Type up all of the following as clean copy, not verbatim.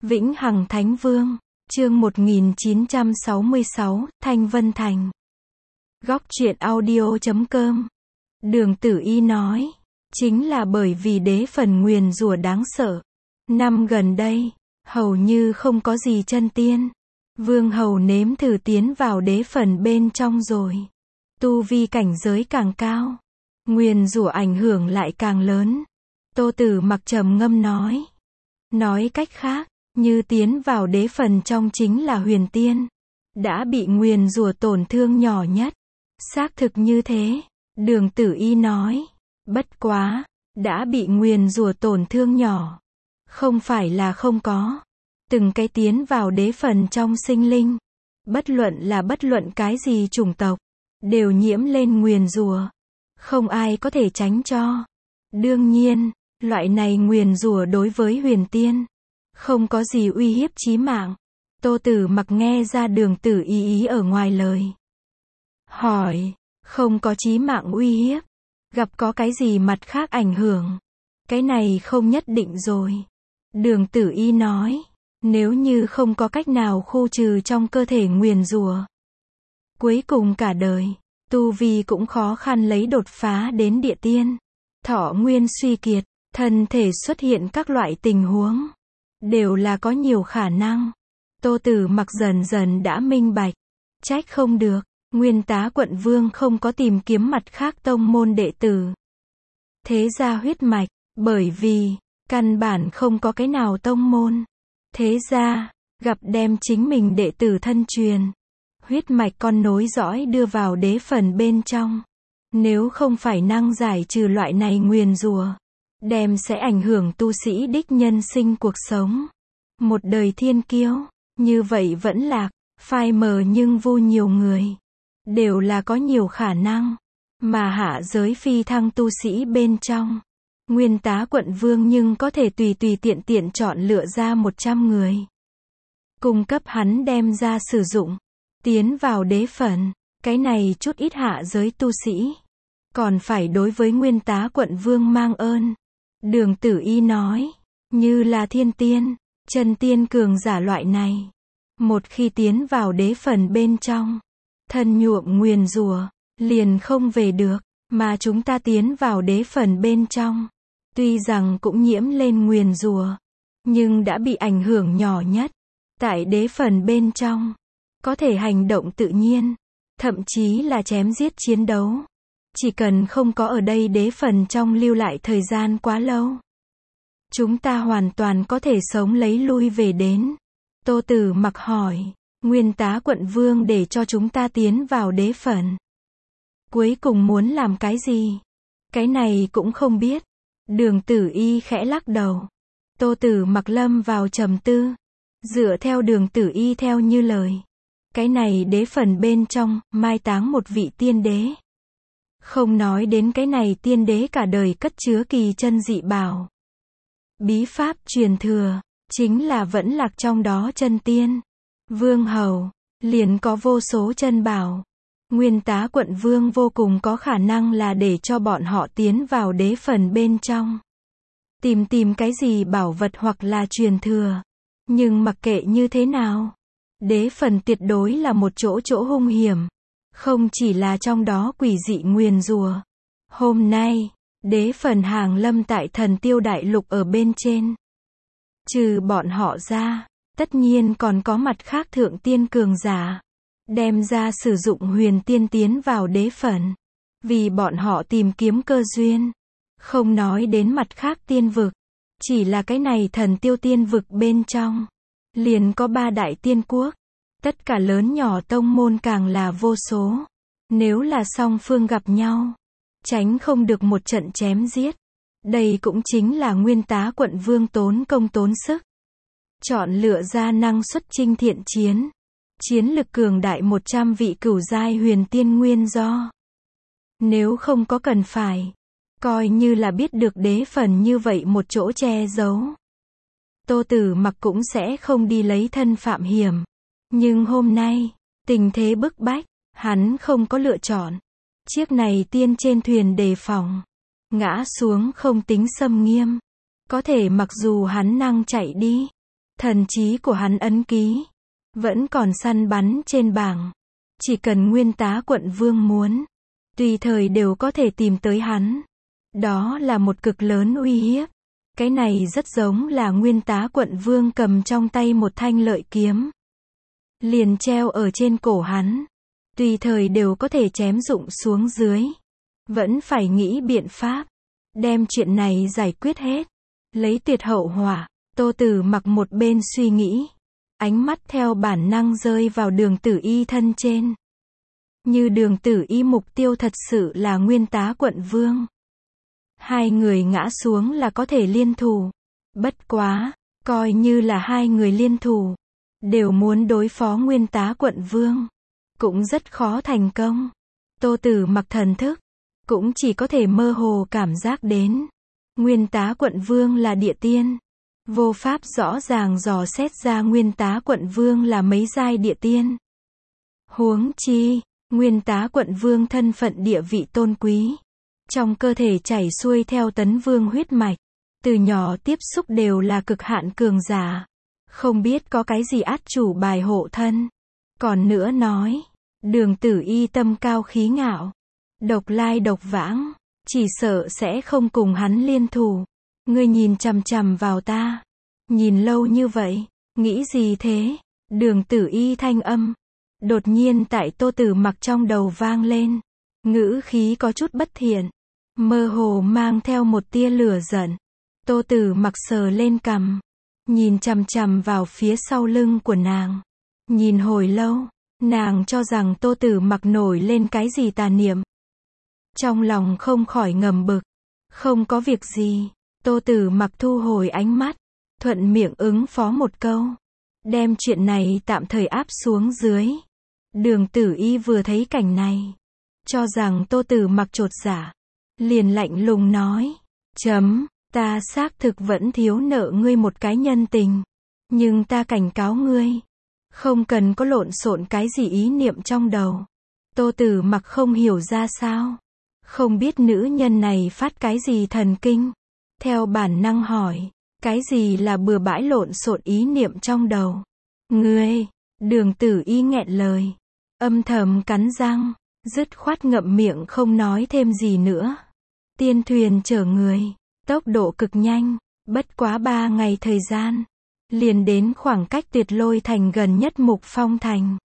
Vĩnh Hằng Thánh Vương, chương 1966, Thanh Vân Thành. Góc truyện audio.com. Đường Tử Y nói, chính là bởi vì đế phần nguyền rủa đáng sợ. Năm gần đây, hầu như không có gì chân tiên. Vương hầu nếm thử tiến vào đế phần bên trong rồi. Tu vi cảnh giới càng cao, nguyền rủa ảnh hưởng lại càng lớn. Tô Tử Mặc trầm ngâm nói. Nói cách khác, như tiến vào đế phần trong chính là huyền tiên. Đã bị nguyền rủa tổn thương nhỏ nhất. Xác thực như thế, Đường Tử Y nói. Bất quá, đã bị nguyền rủa tổn thương nhỏ. Không phải là không có. Từng cái tiến vào đế phần trong sinh linh. Bất luận cái gì chủng tộc, đều nhiễm lên nguyền rủa. Không ai có thể tránh cho. Đương nhiên, loại này nguyền rủa đối với huyền tiên, không có gì uy hiếp chí mạng. Tô Tử Mặc nghe ra Đường Tử Y ý ở ngoài lời. Hỏi, không có chí mạng uy hiếp, gặp có cái gì mặt khác ảnh hưởng? Cái này không nhất định rồi. Đường Tử Y nói, nếu như không có cách nào khu trừ trong cơ thể nguyền rủa, cuối cùng cả đời, tu vi cũng khó khăn lấy đột phá đến địa tiên. Thọ nguyên suy kiệt, thân thể xuất hiện các loại tình huống, đều là có nhiều khả năng. Tô Tử Mặc dần dần đã minh bạch. Trách không được, Nguyên Tá Quận Vương không có tìm kiếm mặt khác tông môn đệ tử. Thế gia huyết mạch, bởi vì, căn bản không có cái nào tông môn. Thế gia, gặp đem chính mình đệ tử thân truyền, huyết mạch con nối dõi đưa vào đế phần bên trong. Nếu không phải năng giải trừ loại này nguyền rủa, đem sẽ ảnh hưởng tu sĩ đích nhân sinh cuộc sống. Một đời thiên kiêu, như vậy vẫn lạc, phai mờ nhưng vu nhiều người. Đều là có nhiều khả năng. Mà hạ giới phi thăng tu sĩ bên trong, Nguyên Tá Quận Vương nhưng có thể tùy tiện chọn lựa ra 100 người. Cung cấp hắn đem ra sử dụng. Tiến vào đế phần, cái này chút ít hạ giới tu sĩ. Còn phải đối với Nguyên Tá Quận Vương mang ơn. Đường Tử Y nói, như là thiên tiên, chân tiên cường giả loại này. Một khi tiến vào đế phần bên trong, thân nhuộm nguyền rủa, liền không về được. Mà chúng ta tiến vào đế phần bên trong, tuy rằng cũng nhiễm lên nguyền rủa, nhưng đã bị ảnh hưởng nhỏ nhất. Tại đế phần bên trong, có thể hành động tự nhiên, thậm chí là chém giết chiến đấu. Chỉ cần không có ở đây đế phần trong lưu lại thời gian quá lâu, chúng ta hoàn toàn có thể sống lấy lui về đến. Tô Tử Mặc hỏi, Nguyên Tá Quận Vương để cho chúng ta tiến vào đế phần, cuối cùng muốn làm cái gì? Cái này cũng không biết. Đường Tử Y khẽ lắc đầu. Tô Tử Mặc lâm vào trầm tư. Dựa theo Đường Tử Y theo như lời, cái này đế phần bên trong, mai táng một vị tiên đế. Không nói đến cái này tiên đế cả đời cất chứa kỳ chân dị bảo, bí pháp truyền thừa, chính là vẫn lạc trong đó chân tiên. Vương hầu, liền có vô số chân bảo. Nguyên Tá Quận Vương vô cùng có khả năng là để cho bọn họ tiến vào đế phần bên trong. Tìm cái gì bảo vật hoặc là truyền thừa. Nhưng mặc kệ như thế nào, đế phần tuyệt đối là một chỗ hung hiểm. Không chỉ là trong đó quỷ dị nguyền rủa. Hôm nay, đế phần hàng lâm tại Thần Tiêu Đại Lục ở bên trên. Trừ bọn họ ra, tất nhiên còn có mặt khác thượng tiên cường giả. Đem ra sử dụng huyền tiên tiến vào đế phần. Vì bọn họ tìm kiếm cơ duyên. Không nói đến mặt khác tiên vực. Chỉ là cái này Thần Tiêu tiên vực bên trong, liền có 3 đại tiên quốc. Tất cả lớn nhỏ tông môn càng là vô số. Nếu là song phương gặp nhau, tránh không được một trận chém giết. Đây cũng chính là Nguyên Tá Quận Vương tốn công tốn sức, chọn lựa ra năng suất chinh thiện chiến. Chiến lực cường đại 100 vị cửu giai huyền tiên nguyên do. Nếu không có cần phải, coi như là biết được đế phần như vậy một chỗ che giấu, Tô Tử Mặc cũng sẽ không đi lấy thân phạm hiểm. Nhưng hôm nay, tình thế bức bách, hắn không có lựa chọn. Chiếc này tiên trên thuyền đề phòng, ngã xuống không tính xâm nghiêm. Có thể mặc dù hắn năng chạy đi, Thần trí của hắn ấn ký, vẫn còn săn bắn trên bảng. Chỉ cần Nguyên Tá Quận Vương muốn, tùy thời đều có thể tìm tới hắn. Đó là một cực lớn uy hiếp. Cái này rất giống là Nguyên Tá Quận Vương cầm trong tay một thanh lợi kiếm, liền treo ở trên cổ hắn. Tùy thời đều có thể chém rụng xuống dưới. Vẫn phải nghĩ biện pháp, đem chuyện này giải quyết hết, lấy tuyệt hậu hỏa. Tô Tử Mặc một bên suy nghĩ, ánh mắt theo bản năng rơi vào Đường Tử Y thân trên. Như Đường Tử Y mục tiêu thật sự là Nguyên Tá Quận Vương, hai người ngã xuống là có thể liên thủ. Bất quá, coi như là hai người liên thủ, đều muốn đối phó Nguyên Tá Quận Vương, cũng rất khó thành công. Tô Tử Mặc thần thức, cũng chỉ có thể mơ hồ cảm giác đến. Nguyên Tá Quận Vương là địa tiên, vô pháp rõ ràng dò xét ra Nguyên Tá Quận Vương là mấy giai địa tiên. Huống chi, Nguyên Tá Quận Vương thân phận địa vị tôn quý, trong cơ thể chảy xuôi theo Tấn Vương huyết mạch, từ nhỏ tiếp xúc đều là cực hạn cường giả, không biết có cái gì át chủ bài hộ thân. Còn nữa nói, Đường Tử Y tâm cao khí ngạo, độc lai độc vãng, chỉ sợ sẽ không cùng hắn liên thủ. Ngươi nhìn chằm chằm vào ta, nhìn lâu như vậy, nghĩ gì thế? Đường Tử Y thanh âm đột nhiên tại Tô Tử Mặc trong đầu vang lên, ngữ khí có chút bất thiện, mơ hồ mang theo một tia lửa giận. Tô Tử Mặc sờ lên cằm, nhìn chằm chằm vào phía sau lưng của nàng, nhìn hồi lâu, nàng cho rằng Tô Tử Mặc nổi lên cái gì tà niệm. Trong lòng không khỏi ngầm bực, không có việc gì. Tô Tử Mặc thu hồi ánh mắt, thuận miệng ứng phó một câu, đem chuyện này tạm thời áp xuống dưới. Đường Tử Y vừa thấy cảnh này, cho rằng Tô Tử Mặc chột dạ, liền lạnh lùng nói, ta xác thực vẫn thiếu nợ ngươi một cái nhân tình, nhưng ta cảnh cáo ngươi, không cần có lộn xộn cái gì ý niệm trong đầu. Tô Tử Mặc không hiểu ra sao, không biết nữ nhân này phát cái gì thần kinh, theo bản năng hỏi, cái gì là bừa bãi lộn xộn ý niệm trong đầu? Ngươi, Đường Tử Y nghẹn lời, âm thầm cắn răng, dứt khoát ngậm miệng không nói thêm gì nữa. Tiên thuyền chở người, tốc độ cực nhanh, bất quá 3 ngày thời gian, liền đến khoảng cách Tuyệt Lôi Thành gần nhất Mục Phong Thành.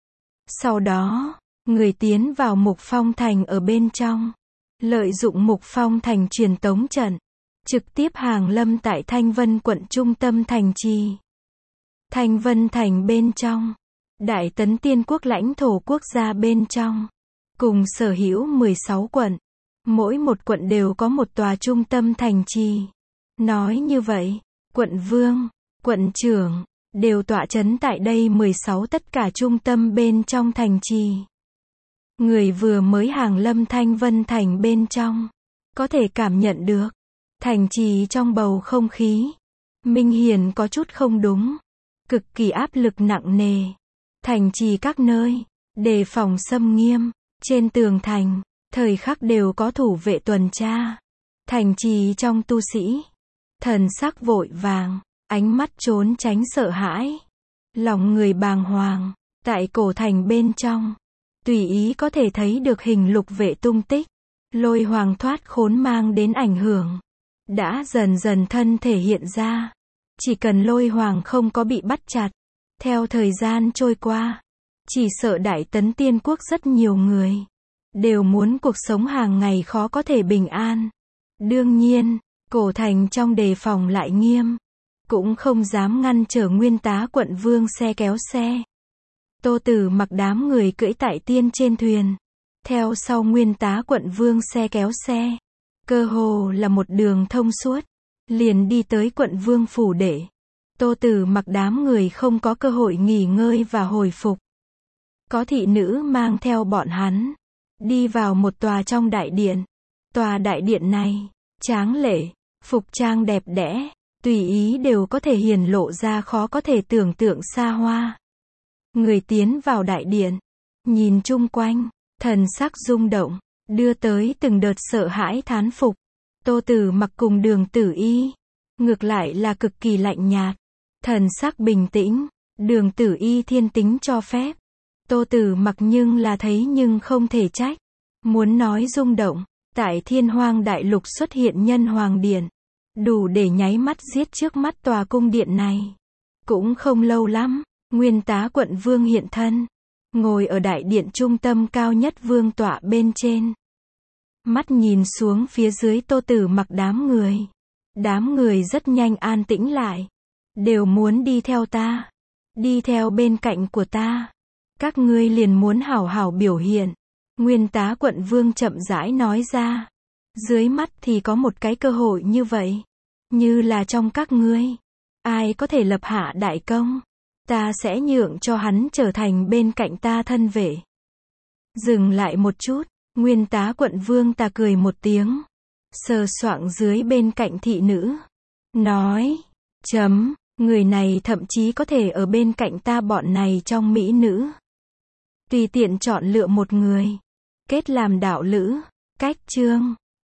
Sau đó, người tiến vào Mục Phong Thành ở bên trong, lợi dụng Mục Phong Thành truyền tống trận, trực tiếp hàng lâm tại Thanh Vân quận trung tâm thành trì. Thanh Vân Thành bên trong, Đại Tấn Tiên quốc lãnh thổ quốc gia bên trong, cùng sở hữu 16 quận, mỗi một quận đều có một tòa trung tâm thành trì. Nói như vậy, quận vương, quận trưởng, đều tọa trấn tại đây 16 tất cả trung tâm bên trong thành trì. Người vừa mới hàng lâm Thanh Vân Thành bên trong, có thể cảm nhận được, thành trì trong bầu không khí, minh hiển có chút không đúng, cực kỳ áp lực nặng nề. Thành trì các nơi, đề phòng xâm nghiêm, trên tường thành, thời khắc đều có thủ vệ tuần tra. Thành trì trong tu sĩ, thần sắc vội vàng, ánh mắt trốn tránh sợ hãi, lòng người bàng hoàng. Tại cổ thành bên trong, tùy ý có thể thấy được hình lục vệ tung tích. Lôi hoàng thoát khốn mang đến ảnh hưởng, đã dần dần thân thể hiện ra. Chỉ cần Lôi hoàng không có bị bắt chặt, theo thời gian trôi qua, chỉ sợ Đại Tấn Tiên quốc rất nhiều người đều muốn cuộc sống hàng ngày khó có thể bình an. Đương nhiên, cổ thành trong đề phòng lại nghiêm, cũng không dám ngăn trở Nguyên Tá Quận Vương xe kéo xe. Tô Tử Mặc đám người cưỡi tại tiên trên thuyền, theo sau Nguyên Tá Quận Vương xe kéo xe, cơ hồ là một đường thông suốt, liền đi tới quận vương phủ đệ. Tô Tử Mặc đám người không có cơ hội nghỉ ngơi và hồi phục. Có thị nữ mang theo bọn hắn, đi vào một tòa trong đại điện. Tòa đại điện này, tráng lệ, phục trang đẹp đẽ, tùy ý đều có thể hiển lộ ra khó có thể tưởng tượng xa hoa. Người tiến vào đại điện, nhìn chung quanh, thần sắc rung động, đưa tới từng đợt sợ hãi thán phục. Tô Tử Mặc cùng Đường Tử Y, ngược lại là cực kỳ lạnh nhạt, Thần sắc bình tĩnh, Đường Tử Y thiên tính cho phép. Tô Tử Mặc nhưng là thấy nhưng không thể trách. Muốn nói rung động, tại Thiên Hoang Đại Lục xuất hiện nhân hoàng điện, đủ để nháy mắt giết trước mắt tòa cung điện này. Cũng không lâu lắm, Nguyên Tá Quận Vương hiện thân, ngồi ở đại điện trung tâm cao nhất vương tọa bên trên. Mắt nhìn xuống phía dưới Tô Tử Mặc đám người. Đám người rất nhanh an tĩnh lại. Đều muốn đi theo ta. Đi theo bên cạnh của ta. Các ngươi liền muốn hảo hảo biểu hiện. Nguyên Tá Quận Vương chậm rãi nói ra. Dưới mắt thì có một cái cơ hội như vậy. Như là trong các ngươi, ai có thể lập hạ đại công, ta sẽ nhượng cho hắn trở thành bên cạnh ta thân vệ. Dừng lại một chút, Nguyên Tá Quận Vương ta cười một tiếng, sờ soạng dưới bên cạnh thị nữ, nói, người này thậm chí có thể ở bên cạnh ta bọn này trong mỹ nữ. Tùy tiện chọn lựa một người, kết làm đạo lữ, cách chương.